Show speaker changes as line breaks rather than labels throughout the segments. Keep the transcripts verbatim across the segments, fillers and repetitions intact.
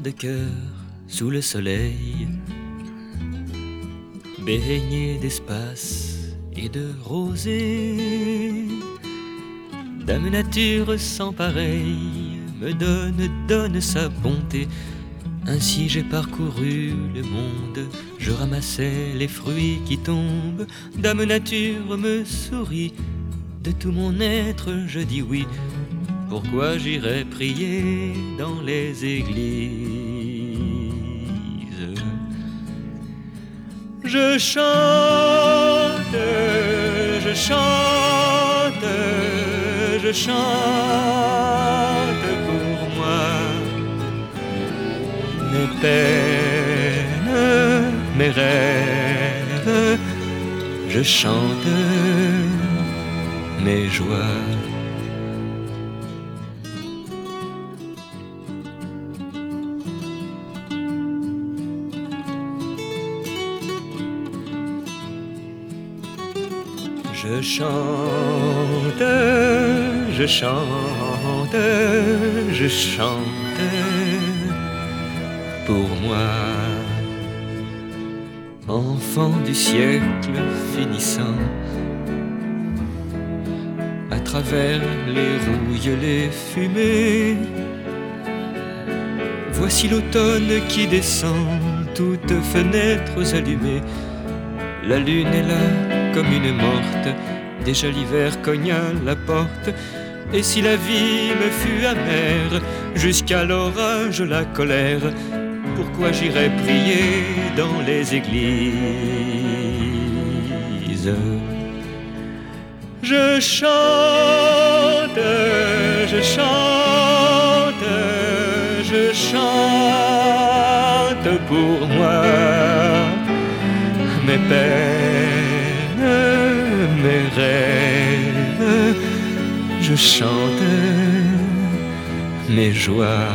de cœur sous le soleil, baigné d'espace et de rosée. Dame nature sans pareille me donne, donne sa bonté. Ainsi j'ai parcouru le monde, je ramassais les fruits qui tombent. Dame nature me sourit, de tout mon être je dis oui. Pourquoi j'irais prier dans les églises? Je chante, je chante, je chante pour moi. Mes peines, mes rêves, je chante mes joies. Je chante, je chante, je chante pour moi. Enfant du siècle finissant, à travers les rouilles, les fumées, voici l'automne qui descend, toutes fenêtres allumées. La lune est là comme une morte, déjà l'hiver cogne à la porte. Et si la vie me fut amère, jusqu'à l'orage la colère, pourquoi j'irais prier dans les églises? Je chante, je chante, je chante pour moi. Mes peines, mes rêves, je chante mes joies.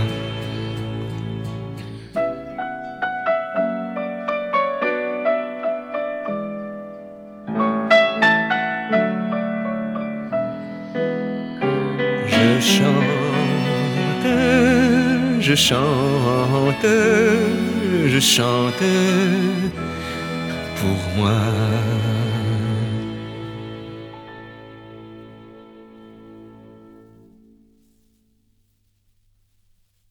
Je chante, je chante, je chante pour moi.